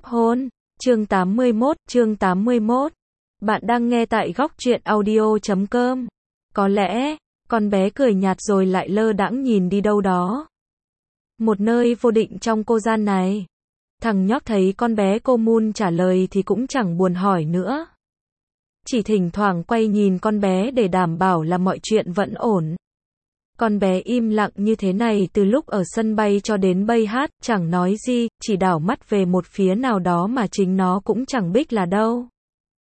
hôn. Chương 81. Bạn đang nghe tại góc truyện audio.com. Có lẽ, con bé cười nhạt rồi lại lơ đãng nhìn đi đâu đó. Một nơi vô định trong cô gian này. Thằng nhóc thấy con bé cô Moon trả lời thì cũng chẳng buồn hỏi nữa. Chỉ thỉnh thoảng quay nhìn con bé để đảm bảo là mọi chuyện vẫn ổn. Con bé im lặng như thế này từ lúc ở sân bay cho đến bây hát, chẳng nói gì, chỉ đảo mắt về một phía nào đó mà chính nó cũng chẳng biết là đâu.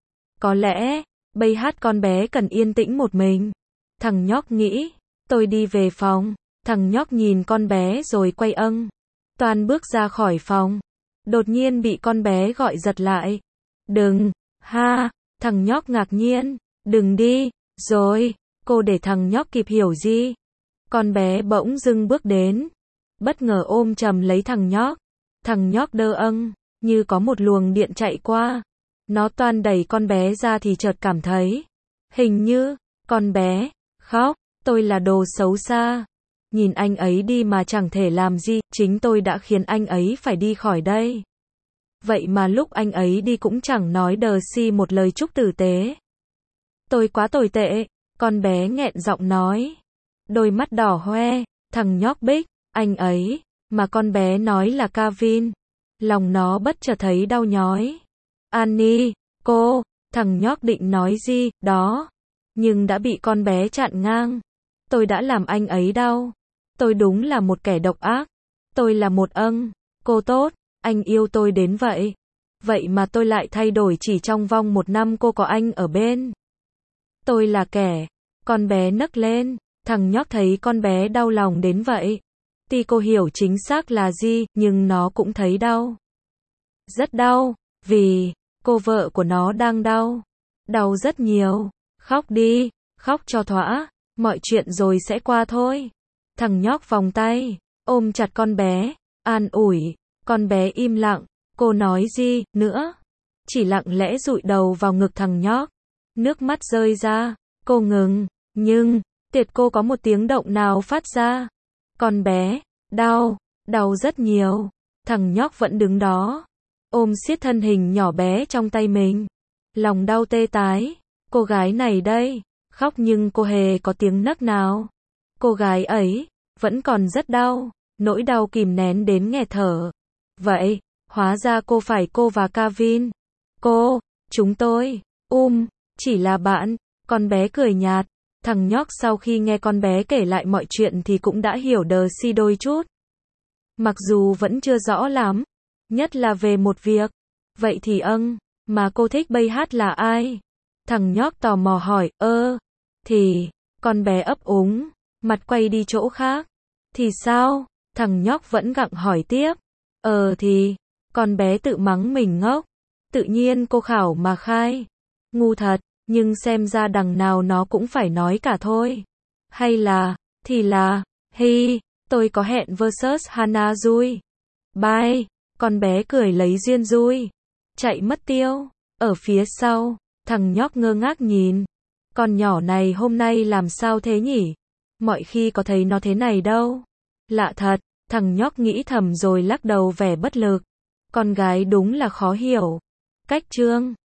Có lẽ, bây hát con bé cần yên tĩnh một mình. Thằng nhóc nghĩ, tôi đi về phòng. Thằng nhóc nhìn con bé rồi quay toan bước ra khỏi phòng. Đột nhiên bị con bé gọi giật lại. Đừng, ha, thằng nhóc ngạc nhiên, đừng đi, rồi, cô để thằng nhóc kịp hiểu gì. Con bé bỗng dưng bước đến, bất ngờ ôm chầm lấy thằng nhóc. Thằng nhóc đơ như có một luồng điện chạy qua. Nó toan đẩy con bé ra thì chợt cảm thấy, hình như, con bé, khóc, tôi là đồ xấu xa. Nhìn anh ấy đi mà chẳng thể làm gì, chính tôi đã khiến anh ấy phải đi khỏi đây. Vậy mà lúc anh ấy đi cũng chẳng nói đờ si một lời chúc tử tế. Tôi quá tồi tệ, con bé nghẹn giọng nói. Đôi mắt đỏ hoe, thằng nhóc bích, anh ấy, mà con bé nói là Kevin. Lòng nó bất chợt thấy đau nhói. Annie, cô, thằng nhóc định nói gì, đó. Nhưng đã bị con bé chặn ngang. Tôi đã làm anh ấy đau. Tôi đúng là một kẻ độc ác. Tôi là một cô tốt, anh yêu tôi đến vậy. Vậy mà tôi lại thay đổi chỉ trong vòng 1 năm cô có anh ở bên. Tôi là kẻ. Con bé nấc lên. Thằng nhóc thấy con bé đau lòng đến vậy. Tuy cô hiểu chính xác là gì, nhưng nó cũng thấy đau. Rất đau, vì cô vợ của nó đang đau. Đau rất nhiều. Khóc đi, khóc cho thỏa, mọi chuyện rồi sẽ qua thôi. Thằng nhóc vòng tay, ôm chặt con bé, an ủi. Con bé im lặng, cô nói gì nữa? Chỉ lặng lẽ dụi đầu vào ngực thằng nhóc. Nước mắt rơi ra, cô ngừng, nhưng tuyệt cô có một tiếng động nào phát ra. Con bé, đau rất nhiều. Thằng nhóc vẫn đứng đó, ôm siết thân hình nhỏ bé trong tay mình. Lòng đau tê tái. Cô gái này đây, khóc nhưng cô hề có tiếng nấc nào. Cô gái ấy, vẫn còn rất đau, nỗi đau kìm nén đến nghẹt thở. Vậy, hóa ra cô và Kevin. Chúng tôi, chỉ là bạn. Con bé cười nhạt. Thằng nhóc sau khi nghe con bé kể lại mọi chuyện thì cũng đã hiểu đờ si đôi chút. Mặc dù vẫn chưa rõ lắm, nhất là về một việc. Vậy thì mà cô thích bây hát là ai? Thằng nhóc tò mò hỏi, thì, con bé ấp úng, mặt quay đi chỗ khác. Thì sao? Thằng nhóc vẫn gặng hỏi tiếp. Thì, con bé tự mắng mình ngốc. Tự nhiên cô khảo mà khai. Ngu thật, nhưng xem ra đằng nào nó cũng phải nói cả thôi. Hay là, tôi có hẹn versus Hannah Dui. Bye, con bé cười lấy duyên Dui. Chạy mất tiêu. Ở phía sau, thằng nhóc ngơ ngác nhìn. Con nhỏ này hôm nay làm sao thế nhỉ? Mọi khi có thấy nó thế này đâu. Lạ thật, thằng nhóc nghĩ thầm rồi lắc đầu vẻ bất lực. Con gái đúng là khó hiểu. Cách chương